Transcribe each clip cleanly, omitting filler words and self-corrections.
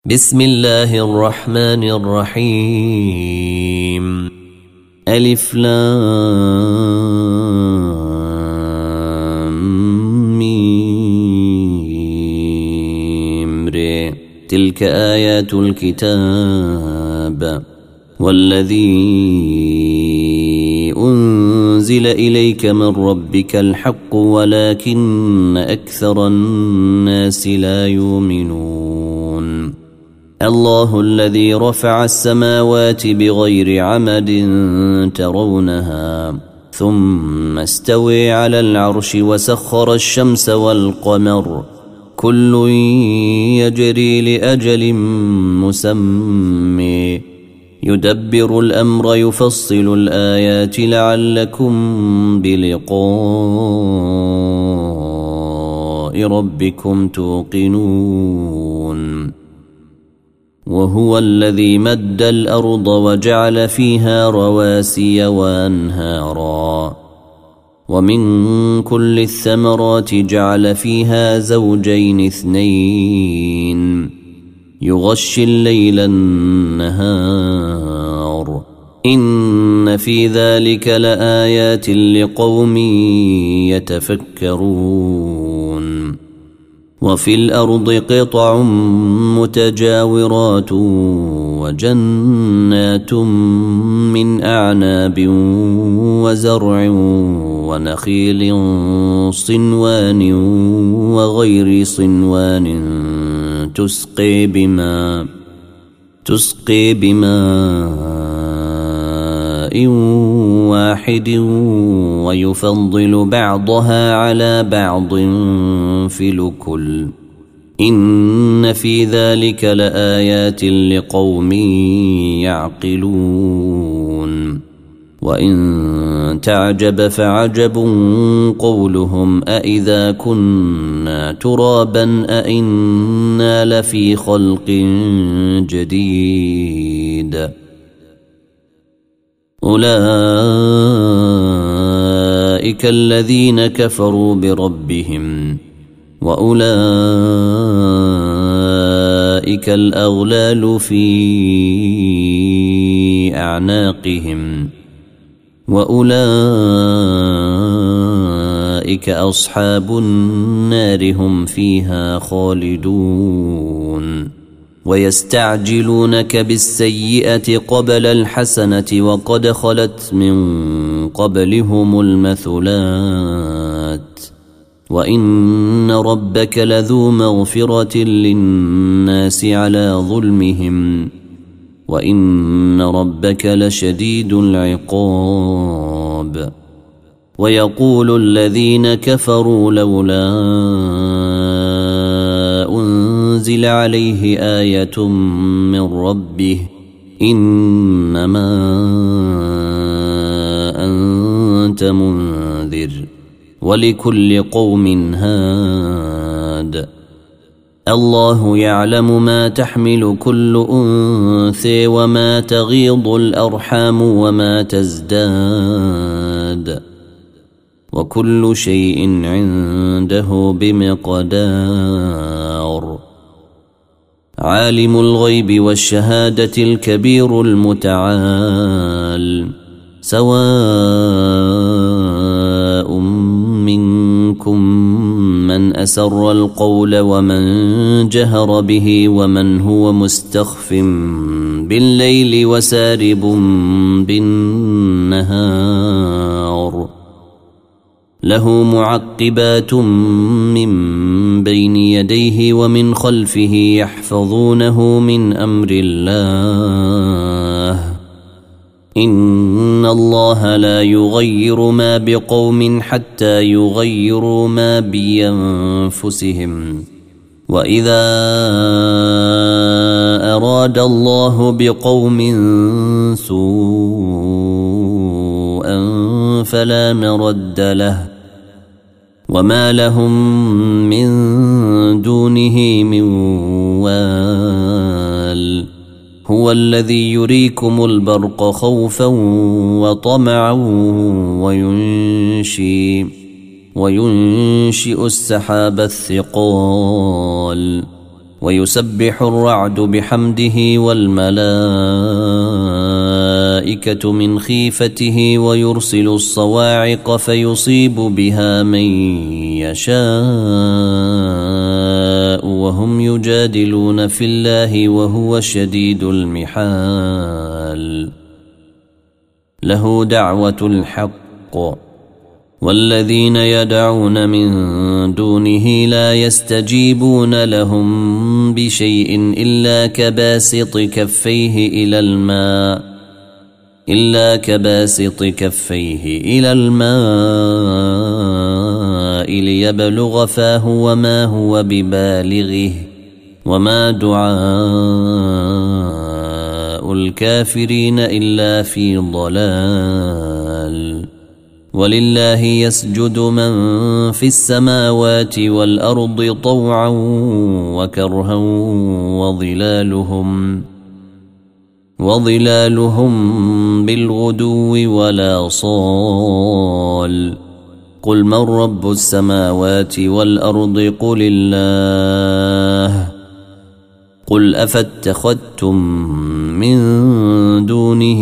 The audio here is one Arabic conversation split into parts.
بسم الله الرحمن الرحيم. ألف لام ميم ر. تلك آيات الكتاب والذي أنزل إليك من ربك الحق ولكن أكثر الناس لا يؤمنون. الله الذي رفع السماوات بغير عمد ترونها ثم استوى على العرش وسخر الشمس والقمر كل يجري لأجل مسمى يدبر الأمر يفصل الآيات لعلكم بلقاء ربكم توقنون. وهو الذي مد الأرض وجعل فيها رواسي وأنهارا ومن كل الثمرات جعل فيها زوجين اثنين يغشي الليل النهار إن في ذلك لآيات لقوم يتفكرون. وفي الأرض قطع متجاورات وجنات من أعناب وزرع ونخيل صنوان وغير صنوان تسقي بماء واحد ويفضل بعضها على بعض في الأكل إن في ذلك لآيات لقوم يعقلون. وإن تعجب فعجب قولهم أإذا كنا ترابا أإنا لفي خلق جديد. أولئك الذين كفروا بربهم وأولئك الأغلال في أعناقهم وأولئك أصحاب النار هم فيها خالدون. ويستعجلونك بالسيئة قبل الحسنة وقد خلت من قبلهم المثلات وإن ربك لذو مغفرة للناس على ظلمهم وإن ربك لشديد العقاب. ويقول الذين كفروا لولا أنزل عليه آية من ربه إنما أنت منذر ولكل قوم هاد. الله يعلم ما تحمل كل أنثى وما تغيض الأرحام وما تزداد وكل شيء عنده بمقدار. عالم الغيب والشهادة الكبير المتعال سواء منكم من أسر القول ومن جهر به ومن هو مستخف بالليل وسارب بالنهار له معقبات من بين يديه ومن خلفه يحفظونه من أمر الله إن الله لا يغير ما بقوم حتى يغيروا ما بأنفسهم وإذا أراد الله بقوم سوءا فلا مرد له وما لهم من دونه من وال. هو الذي يريكم البرق خوفا وطمعا وينشئ السحاب الثقال ويسبح الرعد بحمده والملائكة من خيفته ويرسل الصواعق فيصيب بها من يشاء وهم يجادلون في الله وهو شديد المحال له دعوة الحق والذين يدعون من دونه لا يستجيبون لهم بشيء إلا كباسط كفيه إلى الماء ليبلغ فاه وما هو ببالغه وما دعاء الكافرين إلا في ضلال ولله يسجد من في السماوات والأرض طوعا وكرها وظلالهم بالغدو ولا صال قل من رب السماوات والأرض قل الله قل أفاتخذتم من دونه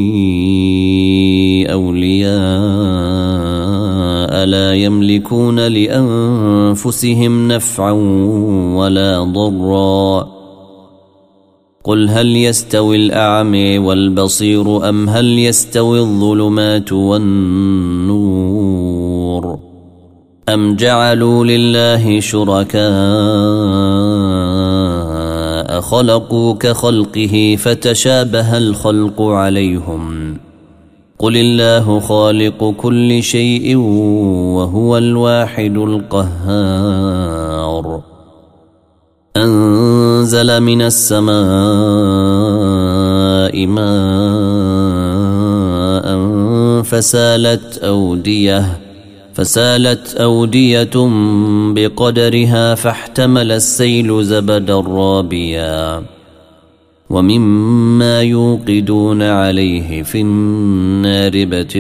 أولياء لا يملكون لأنفسهم نفعا ولا ضرا قل هل يستوي الأعمى والبصير أم هل يستوي الظلمات والنور أم جعلوا لله شركاء خلقوا كخلقه فتشابه الخلق عليهم قل الله خالق كل شيء وهو الواحد القهار أنزل من السماء ماء فسالت أودية بقدرها فاحتمل السيل زبدا رابيا ومما يوقدون عليه في النار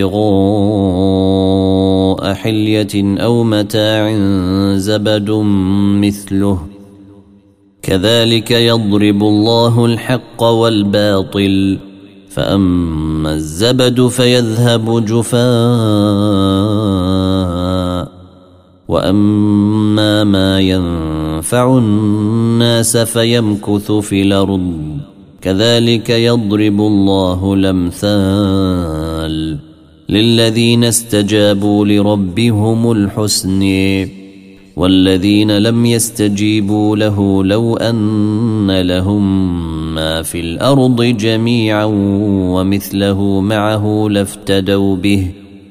ابتغاء حلية أو متاع زبد مثله كذلك يضرب الله الحق والباطل فأما الزبد فيذهب جفاء وأما ما ينفع الناس فيمكث في الأرض كذلك يضرب الله الأمثال للذين استجابوا لربهم الحسن والذين لم يستجيبوا له لو أن لهم ما في الأرض جميعا ومثله معه لافتدوا به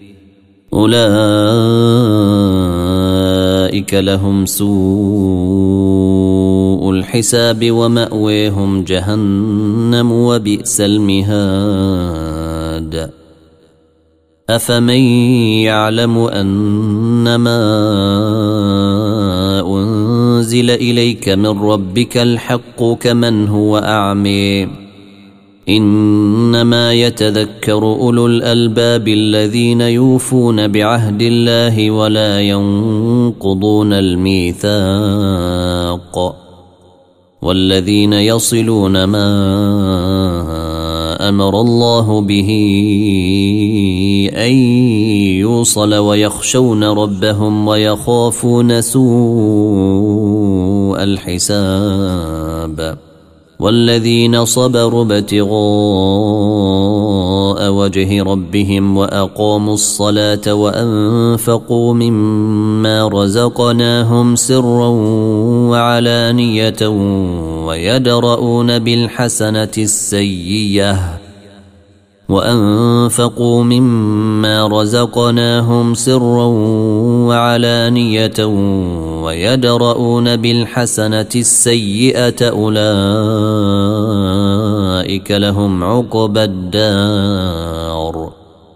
أولئك لهم سوء الحساب ومأويهم جهنم وبئس المهاد أفمن يعلم أنما أنزل إليك من ربك الحق كمن هو أعمى إنما يتذكر أولو الألباب الذين يوفون بعهد الله ولا ينقضون الميثاق والذين يصلون ما أمر الله به أن يوصل ويخشون ربهم ويخافون سوء الحساب والذين صبروا ابتغاء وجه ربهم وأقاموا الصلاة وأنفقوا مما رزقناهم سرا وعلانية ويدرؤون بالحسنة السيئة أولئك لهم عقبى الدار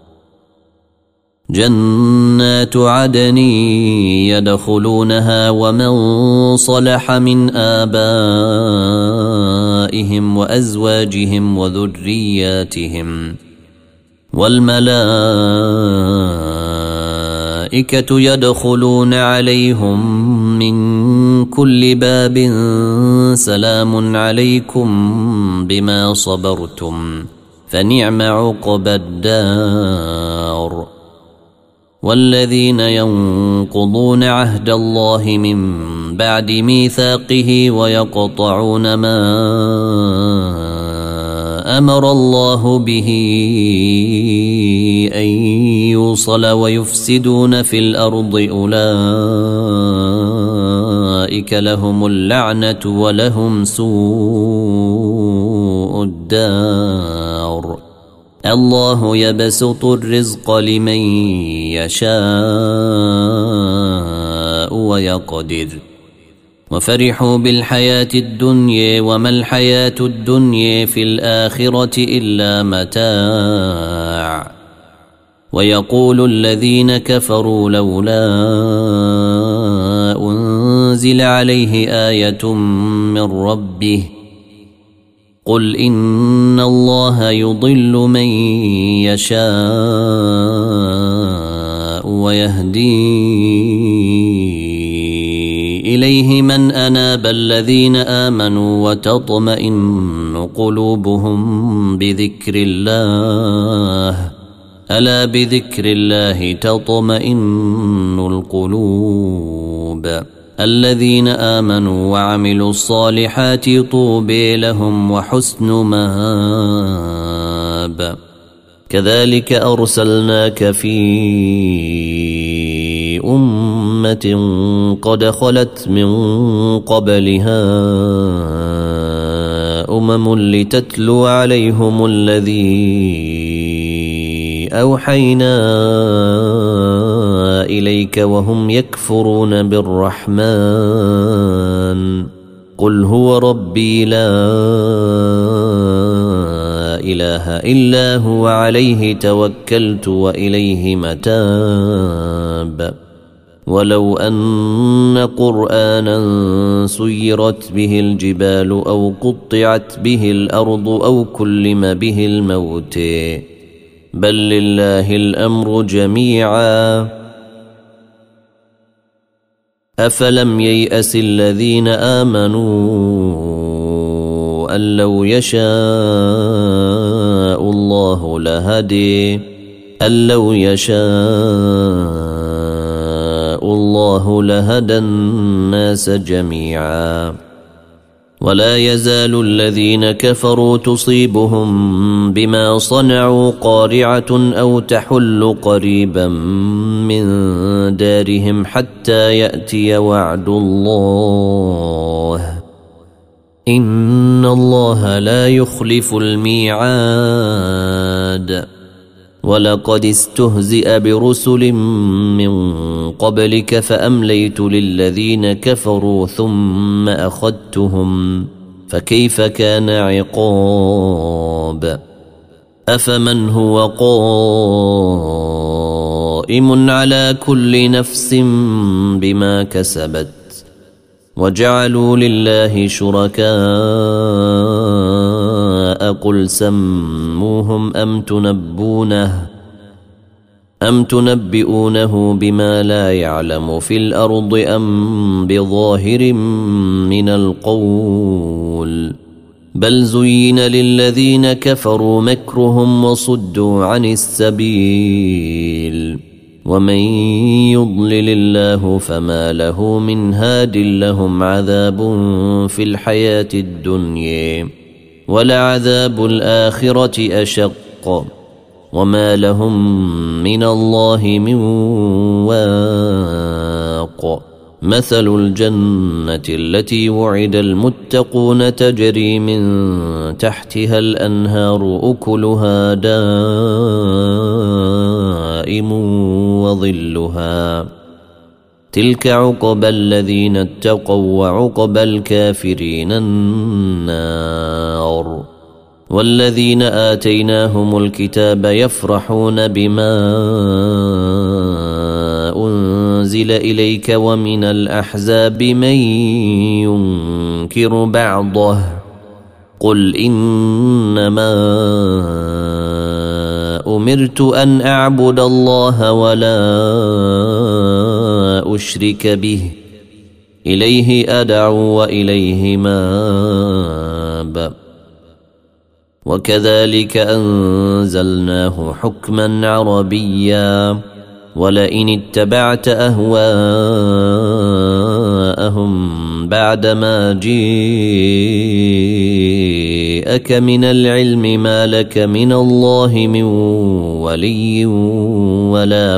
جنات عدن يدخلونها ومن صلح من آبائهم وأزواجهم وذرياتهم والملائكة يدخلون عليهم من كل باب سلام عليكم بما صبرتم فنعم عقبى الدار. والذين ينقضون عهد الله من بعد ميثاقه ويقطعون ما أمر الله به أن يوصل ويفسدون في الأرض أولئك لهم اللعنة ولهم سوء الدار. الله يبسط الرزق لمن يشاء ويقدر وفرحوا بالحياة الدنيا وما الحياة الدنيا في الآخرة إلا متاع. ويقول الذين كفروا لولا أنزل عليه آية من ربه قل إن الله يضل من يشاء ويهدي إليه من أناب الذين آمنوا وتطمئن قلوبهم بذكر الله ألا بذكر الله تطمئن القلوب. الذين آمنوا وعملوا الصالحات طوبى لهم وحسن مآب. كذلك أرسلناك في أمة قد خلت من قبلها لتتلو عليهم الذي أوحينا إليك وهم يكفرون بالرحمن قل هو ربي لا إله إلا هو عليه توكلت وإليه متاب. ولو أن قرآنا سيرت به الجبال أو قطعت به الأرض أو كلم به الموت بل لله الأمر جميعا أفلم ييأس الذين آمنوا أن لو يشاء الله لهدى الناس جميعا. ولا يزال الذين كفروا تصيبهم بما صنعوا قارعة أو تحل قريبا من دارهم حتى يأتي وعد الله إن الله لا يخلف الميعاد. ولقد استهزئ برسل من قبلك فأمليت للذين كفروا ثم أخذتهم فكيف كان عقاب. أفمن هو قائم على كل نفس بما كسبت وجعلوا لله شركاء قل سموهم أم تنبئونه بما لا يعلم في الأرض أم بظاهر من القول بل زين للذين كفروا مكرهم وصدوا عن السبيل ومن يضلل الله فما له من هاد لهم عذاب في الحياة الدنيا ولعذاب الآخرة أشق وما لهم من الله من واق. مثل الجنة التي وعد المتقون تجري من تحتها الأنهار أكلها دائم وظلها تلك عقبى الذين اتقوا وعقبى الكافرين النار. والذين آتيناهم الكتاب يفرحون بما أنزل إليك ومن الأحزاب من ينكر بعضه قل إنما أمرت أن أعبد الله ولا أشرك به إليه أدعو وإليه ماب. وكذلك أنزلناه حكما عربيا ولئن اتبعت أهواءهم بعدما جيءك من العلم ما لك من الله من ولي ولا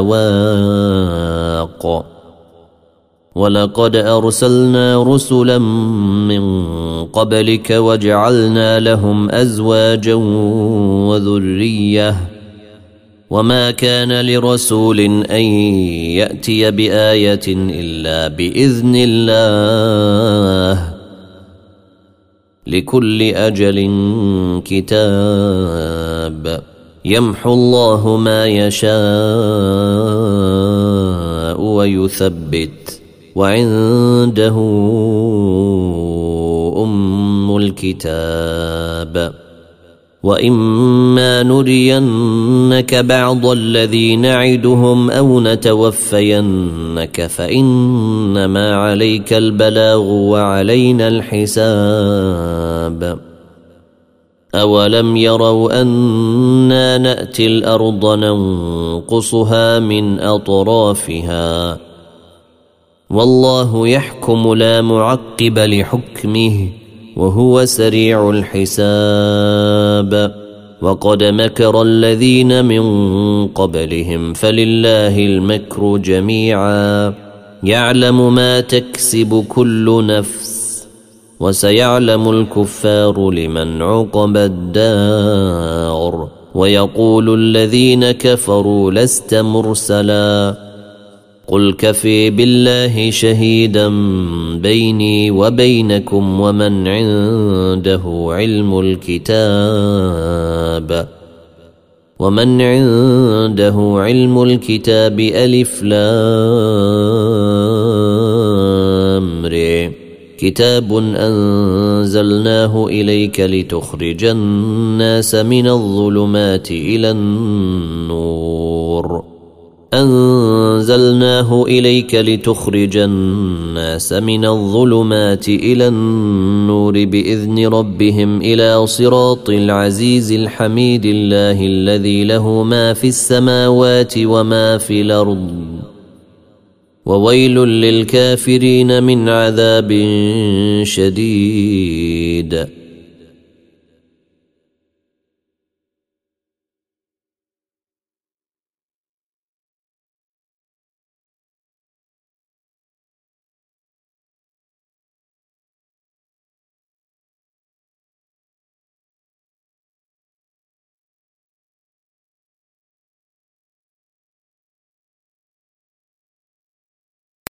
واق. ولقد أرسلنا رسلا من قبلك وجعلنا لهم أزواجا وذرية وما كان لرسول أن يأتي بآية إلا بإذن الله لكل أجل كتاب يمحو الله ما يشاء ويثبت وعنده أم الكتاب. وإما نرينك بعض الذي نعدهم أو نتوفينك فإنما عليك البلاغ وعلينا الحساب. أولم يروا أنا نأتي الأرض ننقصها من أطرافها والله يحكم لا معقب لحكمه وهو سريع الحساب. وقد مكر الذين من قبلهم فلله المكر جميعا يعلم ما تكسب كل نفس وسيعلم الكفار لمن عقب الدار. ويقول الذين كفروا لست مرسلا قل كفي بالله شهيدا بيني وبينكم ومن عنده علم الكتاب ألف لام ر كتاب أنزلناه إليك لتخرج الناس من الظلمات إلى النور بإذن ربهم إلى صراط العزيز الحميد الله الذي له ما في السماوات وما في الأرض وويل للكافرين من عذاب شديد.